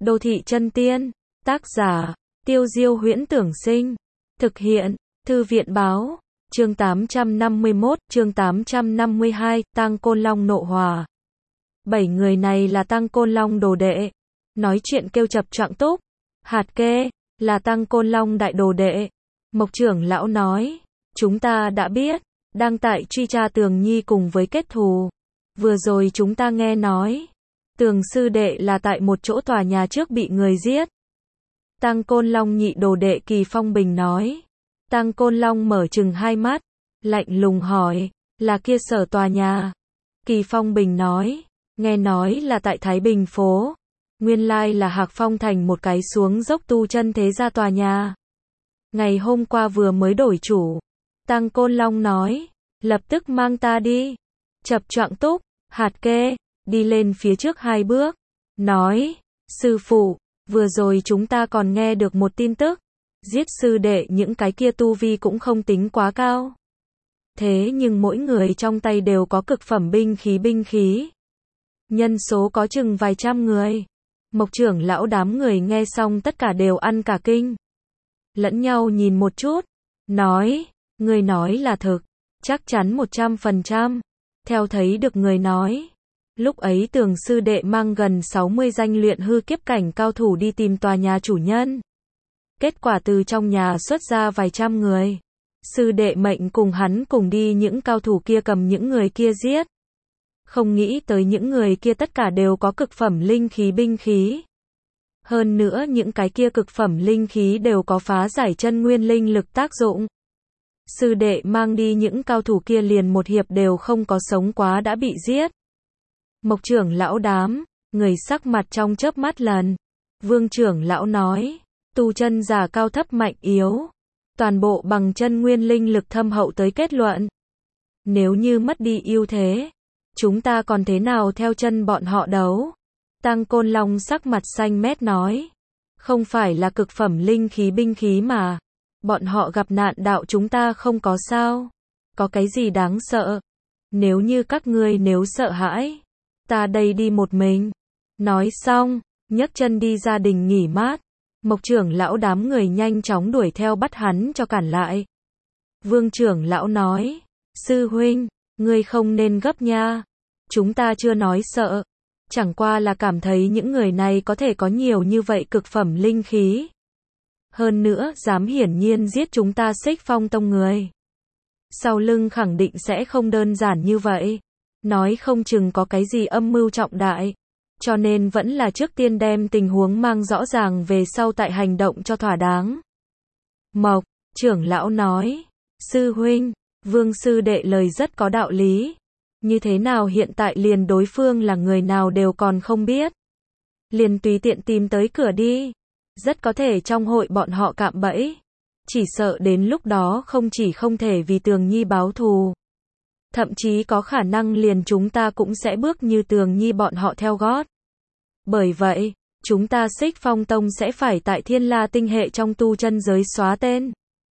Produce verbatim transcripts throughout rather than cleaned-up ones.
Đô thị chân tiên. Tác giả, Tiêu Diêu Huyễn Tưởng Sinh. Thực hiện, Thư viện Báo. Chương tám trăm năm mươi mốt, chương tám trăm năm mươi hai, Tăng Côn Long nộ hòa. Bảy người này là Tăng Côn Long đồ đệ. Nói chuyện kêu chập choạng túc. Hạt kê, là Tăng Côn Long đại đồ đệ. Mộc trưởng lão nói, chúng ta đã biết, đang tại truy tra Tường Nhi cùng với kết thù. Vừa rồi chúng ta nghe nói, Tường sư đệ là tại một chỗ tòa nhà trước bị người giết. Tăng Côn Long nhị đồ đệ Kỳ Phong Bình nói. Tăng Côn Long mở trừng hai mắt, lạnh lùng hỏi, là kia sở tòa nhà. Kỳ Phong Bình nói, nghe nói là tại Thái Bình phố. Nguyên lai là Hạc Phong thành một cái xuống dốc tu chân thế gia tòa nhà. Ngày hôm qua vừa mới đổi chủ. Tăng Côn Long nói, lập tức mang ta đi. Chập choạng túc, hạt kê, đi lên phía trước hai bước. Nói, sư phụ, vừa rồi chúng ta còn nghe được một tin tức. Giết sư đệ những cái kia tu vi cũng không tính quá cao. Thế nhưng mỗi người trong tay đều có cực phẩm binh khí binh khí. Nhân số có chừng vài trăm người. Mộc trưởng lão đám người nghe xong tất cả đều ăn cả kinh. Lẫn nhau nhìn một chút. Nói, người nói là thực. Chắc chắn một trăm phần trăm. Theo thấy được người nói. Lúc ấy Tường sư đệ mang gần sáu mươi danh luyện hư kiếp cảnh cao thủ đi tìm tòa nhà chủ nhân. Kết quả từ trong nhà xuất ra vài trăm người. Sư đệ mệnh cùng hắn cùng đi những cao thủ kia cầm những người kia giết. Không nghĩ tới những người kia tất cả đều có cực phẩm linh khí binh khí. Hơn nữa những cái kia cực phẩm linh khí đều có phá giải chân nguyên linh lực tác dụng. Sư đệ mang đi những cao thủ kia liền một hiệp đều không có sống quá đã bị giết. Mộc trưởng lão đám, người sắc mặt trong chớp mắt lần. Vương trưởng lão nói, tu chân giả cao thấp mạnh yếu. Toàn bộ bằng chân nguyên linh lực thâm hậu tới kết luận. Nếu như mất đi ưu thế, chúng ta còn thế nào theo chân bọn họ đấu? Tăng Côn Long sắc mặt xanh mét nói. Không phải là cực phẩm linh khí binh khí mà. Bọn họ gặp nạn đạo chúng ta không có sao. Có cái gì đáng sợ? Nếu như các ngươi nếu sợ hãi, ta đây đi một mình. Nói xong, nhấc chân đi gia đình nghỉ mát. Mộc trưởng lão đám người nhanh chóng đuổi theo bắt hắn cho cản lại. Vương trưởng lão nói, sư huynh, ngươi không nên gấp nha. Chúng ta chưa nói sợ. Chẳng qua là cảm thấy những người này có thể có nhiều như vậy cực phẩm linh khí. Hơn nữa, dám hiển nhiên giết chúng ta Xích Phong tông người. Sau lưng khẳng định sẽ không đơn giản như vậy. Nói không chừng có cái gì âm mưu trọng đại. Cho nên vẫn là trước tiên đem tình huống mang rõ ràng về sau tại hành động cho thỏa đáng. Mộc, trưởng lão nói, sư huynh, vương sư đệ lời rất có đạo lý. Như thế nào hiện tại liền đối phương là người nào đều còn không biết. Liền tùy tiện tìm tới cửa đi. Rất có thể trong hội bọn họ cạm bẫy. Chỉ sợ đến lúc đó không chỉ không thể vì Tường Nhi báo thù. Thậm chí có khả năng liền chúng ta cũng sẽ bước như Tường Nhi bọn họ theo gót. Bởi vậy, chúng ta Xích Phong tông sẽ phải tại Thiên La tinh hệ trong tu chân giới xóa tên.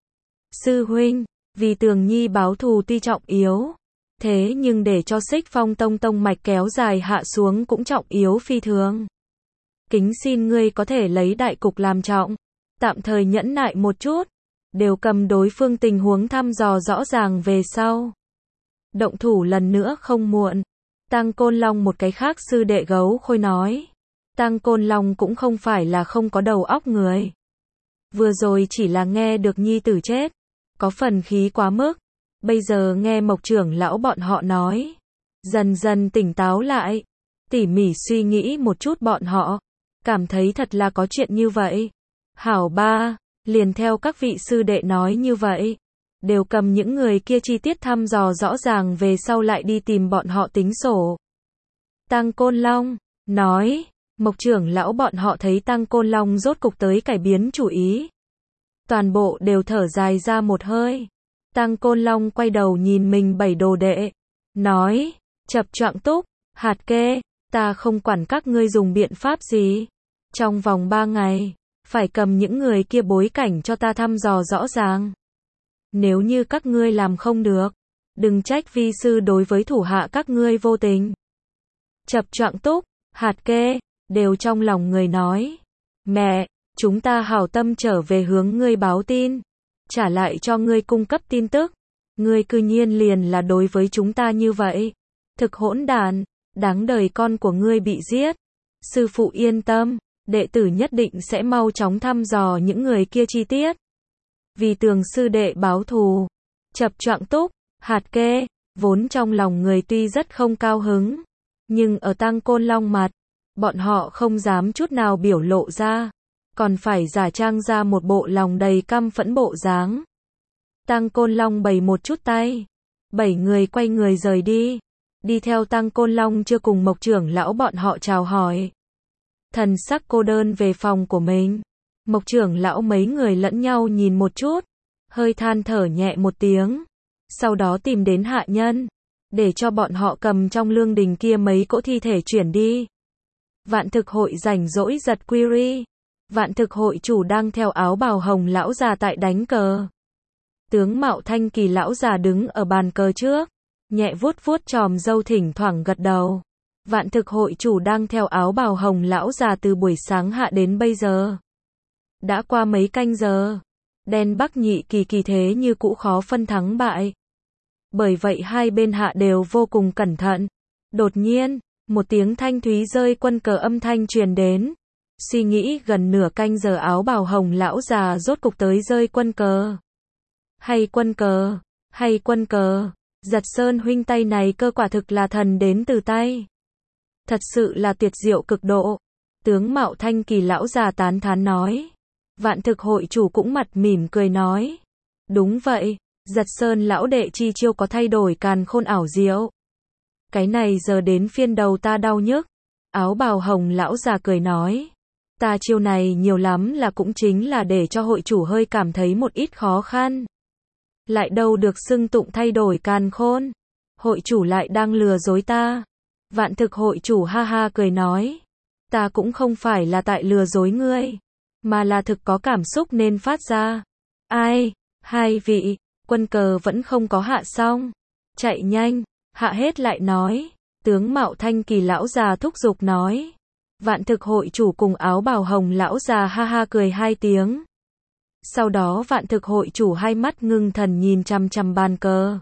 Sư huynh, vì Tường Nhi báo thù tuy trọng yếu. Thế nhưng để cho Xích Phong tông tông mạch kéo dài hạ xuống cũng trọng yếu phi thường. Kính xin ngươi có thể lấy đại cục làm trọng. Tạm thời nhẫn nại một chút. Đều cầm đối phương tình huống thăm dò rõ ràng về sau. Động thủ lần nữa không muộn. Tăng Côn Long một cái khác sư đệ gấu khôi nói. Tăng Côn Long cũng không phải là không có đầu óc người. Vừa rồi chỉ là nghe được nhi tử chết. Có phần khí quá mức. Bây giờ nghe Mộc trưởng lão bọn họ nói. Dần dần tỉnh táo lại. Tỉ mỉ suy nghĩ một chút bọn họ. Cảm thấy thật là có chuyện như vậy. Hảo ba, liền theo các vị sư đệ nói như vậy. Đều cầm những người kia chi tiết thăm dò rõ ràng về sau lại đi tìm bọn họ tính sổ. Tăng Côn Long, nói, Mộc trưởng lão bọn họ thấy Tăng Côn Long rốt cục tới cải biến chủ ý. Toàn bộ đều thở dài ra một hơi. Tăng Côn Long quay đầu nhìn mình bảy đồ đệ. Nói, chập choạng túc, hạt kê, ta không quản các ngươi dùng biện pháp gì. Trong vòng ba ngày, phải cầm những người kia bối cảnh cho ta thăm dò rõ ràng. Nếu như các ngươi làm không được, đừng trách vi sư đối với thủ hạ các ngươi vô tình. Chập choạng túc, hạt kê, đều trong lòng người nói. Mẹ, chúng ta hảo tâm trở về hướng ngươi báo tin, trả lại cho ngươi cung cấp tin tức. Ngươi cư nhiên liền là đối với chúng ta như vậy. Thực hỗn đản, đáng đời con của ngươi bị giết. Sư phụ yên tâm, đệ tử nhất định sẽ mau chóng thăm dò những người kia chi tiết. Vì Tường sư đệ báo thù. Chập choạng Túc, Hạt Kê, vốn trong lòng người tuy rất không cao hứng, nhưng ở Tăng Côn Long mặt, bọn họ không dám chút nào biểu lộ ra, còn phải giả trang ra một bộ lòng đầy căm phẫn bộ dáng. Tăng Côn Long bày một chút tay, bảy người quay người rời đi, đi theo Tăng Côn Long chưa cùng Mộc trưởng lão bọn họ chào hỏi. Thần sắc cô đơn về phòng của mình, Mộc trưởng lão mấy người lẫn nhau nhìn một chút, hơi than thở nhẹ một tiếng, sau đó tìm đến hạ nhân, để cho bọn họ cầm trong lương đình kia mấy cỗ thi thể chuyển đi. Vạn thực hội rảnh rỗi giật query. Vạn thực hội chủ đang theo áo bào hồng lão già tại đánh cờ. Tướng mạo thanh kỳ lão già đứng ở bàn cờ trước, nhẹ vuốt vuốt chòm râu thỉnh thoảng gật đầu. Vạn thực hội chủ đang theo áo bào hồng lão già từ buổi sáng hạ đến bây giờ. Đã qua mấy canh giờ, đen bắc nhị kỳ kỳ thế như cũ khó phân thắng bại. Bởi vậy hai bên hạ đều vô cùng cẩn thận. Đột nhiên, một tiếng thanh thúy rơi quân cờ âm thanh truyền đến. Suy nghĩ gần nửa canh giờ áo bào hồng lão già rốt cục tới rơi quân cờ. Hay quân cờ, hay quân cờ, Giật Sơn huynh tay này cơ quả thực là thần đến từ tay. Thật sự là tuyệt diệu cực độ. Tướng mạo thanh kỳ lão già tán thán nói. Vạn thực hội chủ cũng mặt mỉm cười nói. Đúng vậy, Giật Sơn lão đệ chi chiêu có thay đổi càn khôn ảo diệu. Cái này giờ đến phiên đầu ta đau nhức. Áo bào hồng lão già cười nói. Ta chiêu này nhiều lắm là cũng chính là để cho hội chủ hơi cảm thấy một ít khó khăn. Lại đâu được xưng tụng thay đổi càn khôn. Hội chủ lại đang lừa dối ta. Vạn thực hội chủ ha ha cười nói. Ta cũng không phải là tại lừa dối ngươi, mà là thực có cảm xúc nên phát ra. Ai, hai vị, quân cờ vẫn không có hạ xong. Chạy nhanh, hạ hết lại nói. Tướng mạo thanh kỳ lão già thúc giục nói. Vạn thực hội chủ cùng áo bào hồng lão già ha ha cười hai tiếng. Sau đó vạn thực hội chủ hai mắt ngưng thần nhìn chằm chằm bàn cờ.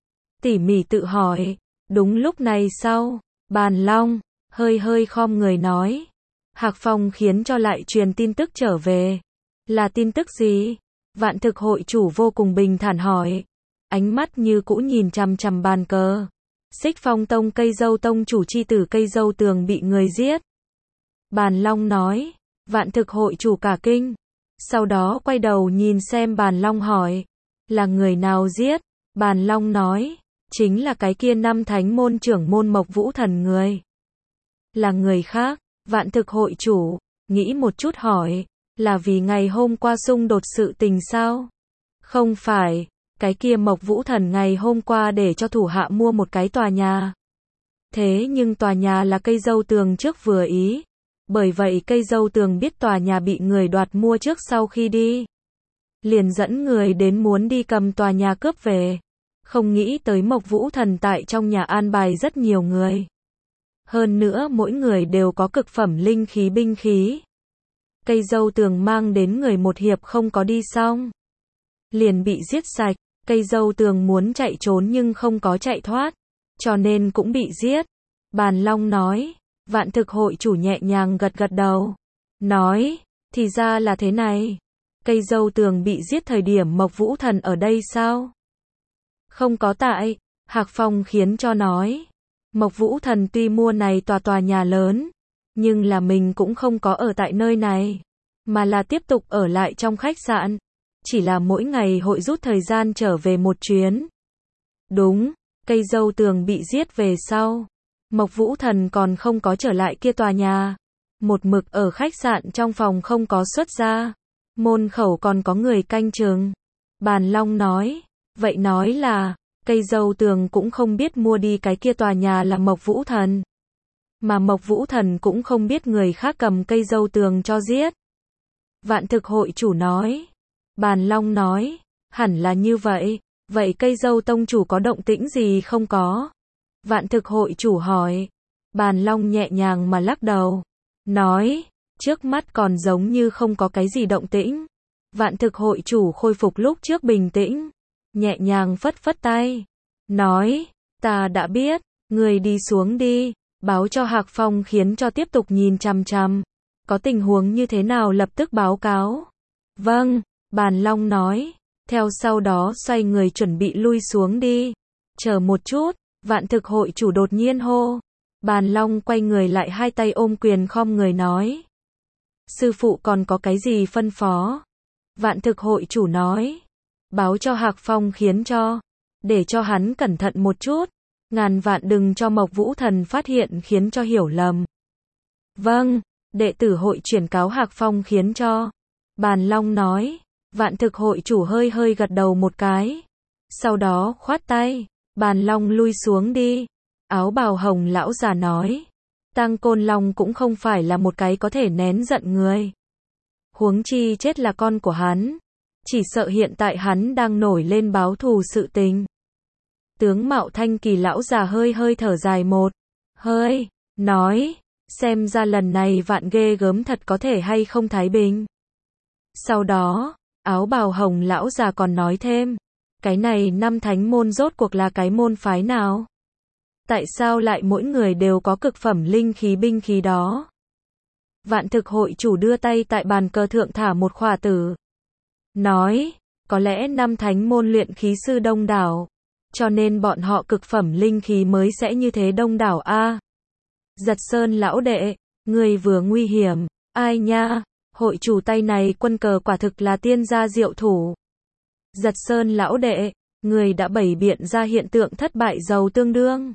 Tỉ mỉ tự hỏi. Đúng lúc này sau, Bàn Long, hơi hơi khom người nói. Hạc Phong khiến cho lại truyền tin tức trở về. Là tin tức gì? Vạn thực hội chủ vô cùng bình thản hỏi. Ánh mắt như cũ nhìn chằm chằm bàn cờ. Xích Phong tông cây dâu tông chủ chi tử cây dâu tường bị người giết. Bàn Long nói. Vạn thực hội chủ cả kinh. Sau đó quay đầu nhìn xem Bàn Long hỏi. Là người nào giết? Bàn Long nói. Chính là cái kia năm thánh môn trưởng môn Mộc Vũ Thần người. Là người khác. Vạn thực hội chủ, nghĩ một chút hỏi. Là vì ngày hôm qua xung đột sự tình sao? Không phải. Cái kia Mộc Vũ Thần ngày hôm qua để cho thủ hạ mua một cái tòa nhà. Thế nhưng tòa nhà là cây dâu tường trước vừa ý. Bởi vậy cây dâu tường biết tòa nhà bị người đoạt mua trước sau khi đi. Liền dẫn người đến muốn đi cầm tòa nhà cướp về. Không nghĩ tới Mộc Vũ Thần tại trong nhà an bài rất nhiều người. Hơn nữa mỗi người đều có cực phẩm linh khí binh khí. Cây dâu tường mang đến người một hiệp không có đi xong. Liền bị giết sạch. Cây dâu tường muốn chạy trốn nhưng không có chạy thoát. Cho nên cũng bị giết. Bàn Long nói. Vạn thực hội chủ nhẹ nhàng gật gật đầu. Nói. Thì ra là thế này. Cây dâu tường bị giết thời điểm Mộc Vũ Thần ở đây sao? Không có tại. Hạc Phong khiến cho nói. Mộc Vũ Thần tuy mua này tòa tòa nhà lớn. Nhưng là mình cũng không có ở tại nơi này. Mà là tiếp tục ở lại trong khách sạn. Chỉ là mỗi ngày hội rút thời gian trở về một chuyến. Đúng. Cây dâu tường bị giết về sau. Mộc Vũ Thần còn không có trở lại kia tòa nhà. Một mực ở khách sạn trong phòng không có xuất ra. Môn khẩu còn có người canh chừng. Bàn Long nói. Vậy nói là, cây dâu tường cũng không biết mua đi cái kia tòa nhà là Mộc Vũ Thần. Mà Mộc Vũ Thần cũng không biết người khác cầm cây dâu tường cho giết. Vạn thực hội chủ nói. Bàn Long nói. Hẳn là như vậy. Vậy cây dâu tông chủ có động tĩnh gì không có? Vạn thực hội chủ hỏi. Bàn Long nhẹ nhàng mà lắc đầu. Nói. Trước mắt còn giống như không có cái gì động tĩnh. Vạn thực hội chủ khôi phục lúc trước bình tĩnh, nhẹ nhàng phất phất tay, nói, ta đã biết, người đi xuống đi, báo cho Hạc Phong khiến cho tiếp tục nhìn chằm chằm, có tình huống như thế nào lập tức báo cáo. Vâng, Bàn Long nói, theo sau đó xoay người chuẩn bị lui xuống đi. Chờ một chút, Vạn thực hội chủ đột nhiên hô. Bàn Long quay người lại hai tay ôm quyền khom người nói. Sư phụ còn có cái gì phân phó? Vạn thực hội chủ nói. Báo cho Hạc Phong khiến cho. Để cho hắn cẩn thận một chút. Ngàn vạn đừng cho Mộc Vũ Thần phát hiện khiến cho hiểu lầm. Vâng, đệ tử hội chuyển cáo Hạc Phong khiến cho. Bàn Long nói. Vạn thực hội chủ hơi hơi gật đầu một cái. Sau đó khoát tay. Bàn Long lui xuống đi. Áo bào hồng lão già nói. Tang Côn Long cũng không phải là một cái có thể nén giận người. Huống chi chết là con của hắn. Chỉ sợ hiện tại hắn đang nổi lên báo thù sự tình. Tướng Mạo Thanh Kỳ lão già hơi hơi thở dài một hơi, nói, xem ra lần này vạn ghê gớm thật có thể hay không thái bình. Sau đó, áo bào hồng lão già còn nói thêm, cái này năm thánh môn rốt cuộc là cái môn phái nào? Tại sao lại mỗi người đều có cực phẩm linh khí binh khí đó? Vạn thực hội chủ đưa tay tại bàn cờ thượng thả một khỏa tử. Nói, có lẽ năm thánh môn luyện khí sư đông đảo. Cho nên bọn họ cực phẩm linh khí mới sẽ như thế đông đảo a. À, Giật Sơn lão đệ, người vừa nguy hiểm, ai nha, hội chủ tay này quân cờ quả thực là tiên gia diệu thủ. Giật Sơn lão đệ, người đã bày biện ra hiện tượng thất bại giàu tương đương.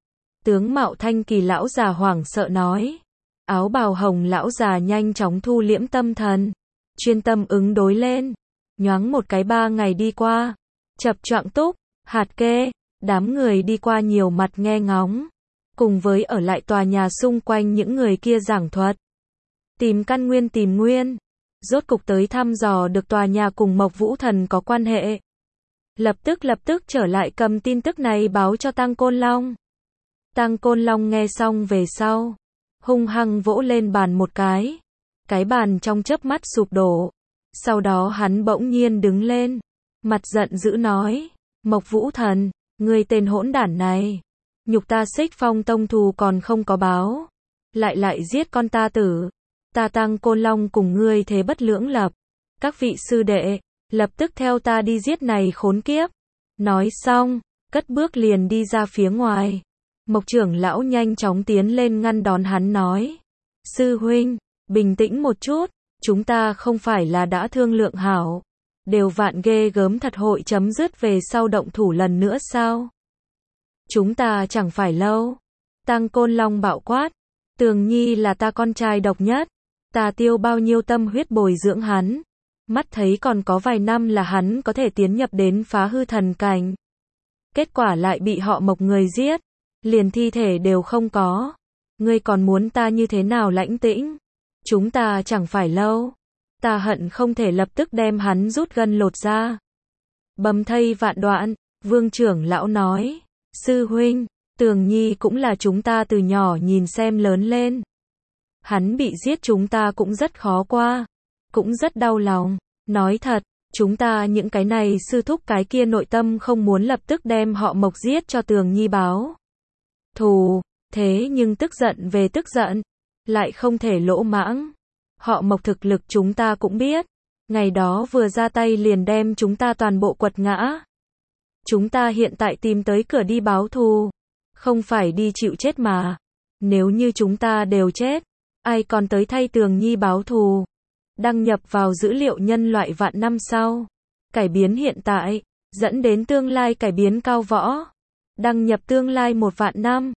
Tướng Mạo Thanh Kỳ lão già hoảng sợ nói. Áo bào hồng lão già nhanh chóng thu liễm tâm thần, chuyên tâm ứng đối lên. Nhoáng một cái ba ngày đi qua, chập choạng túc, hạt kê, đám người đi qua nhiều mặt nghe ngóng, cùng với ở lại tòa nhà xung quanh những người kia giảng thuật. Tìm căn nguyên tìm nguyên, rốt cục tới thăm dò được tòa nhà cùng Mộc Vũ Thần có quan hệ. Lập tức lập tức trở lại cầm tin tức này báo cho Tang Côn Long. Tang Côn Long nghe xong về sau, hung hăng vỗ lên bàn một cái. Cái bàn trong chớp mắt sụp đổ. Sau đó hắn bỗng nhiên đứng lên, mặt giận dữ nói, Mộc Vũ Thần, ngươi tên hỗn đản này, nhục ta Xích Phong tông thù còn không có báo, lại lại giết con ta tử, ta Tang Côn Long cùng ngươi thế bất lưỡng lập, các vị sư đệ, lập tức theo ta đi giết này khốn kiếp. Nói xong, cất bước liền đi ra phía ngoài. Mộc trưởng lão nhanh chóng tiến lên ngăn đón hắn nói, sư huynh, bình tĩnh một chút, chúng ta không phải là đã thương lượng hảo. Đều vạn ghê gớm thật hội chấm dứt về sau động thủ lần nữa sao? Chúng ta chẳng phải lâu. Tang Côn Long bạo quát. Tường Nhi là ta con trai độc nhất. Ta tiêu bao nhiêu tâm huyết bồi dưỡng hắn. Mắt thấy còn có vài năm là hắn có thể tiến nhập đến phá hư thần cảnh. Kết quả lại bị họ Mộc người giết. Liền thi thể đều không có. Ngươi còn muốn ta như thế nào lãnh tĩnh? Chúng ta chẳng phải lâu. Ta hận không thể lập tức đem hắn rút gân lột ra. Bầm thây vạn đoạn, Vương trưởng lão nói, sư huynh, Tường Nhi cũng là chúng ta từ nhỏ nhìn xem lớn lên. Hắn bị giết chúng ta cũng rất khó qua, cũng rất đau lòng. Nói thật, chúng ta những cái này sư thúc cái kia nội tâm không muốn lập tức đem họ Mộc giết cho Tường Nhi báo thù, thế nhưng tức giận về tức giận, lại không thể lỗ mãng. Họ Mộc thực lực chúng ta cũng biết, ngày đó vừa ra tay liền đem chúng ta toàn bộ quật ngã. Chúng ta hiện tại tìm tới cửa đi báo thù, không phải đi chịu chết mà. Nếu như chúng ta đều chết, ai còn tới thay Tường Nhi báo thù? Đăng nhập vào dữ liệu nhân loại vạn năm sau, cải biến hiện tại, dẫn đến tương lai cải biến cao võ. Đăng nhập tương lai một vạn năm.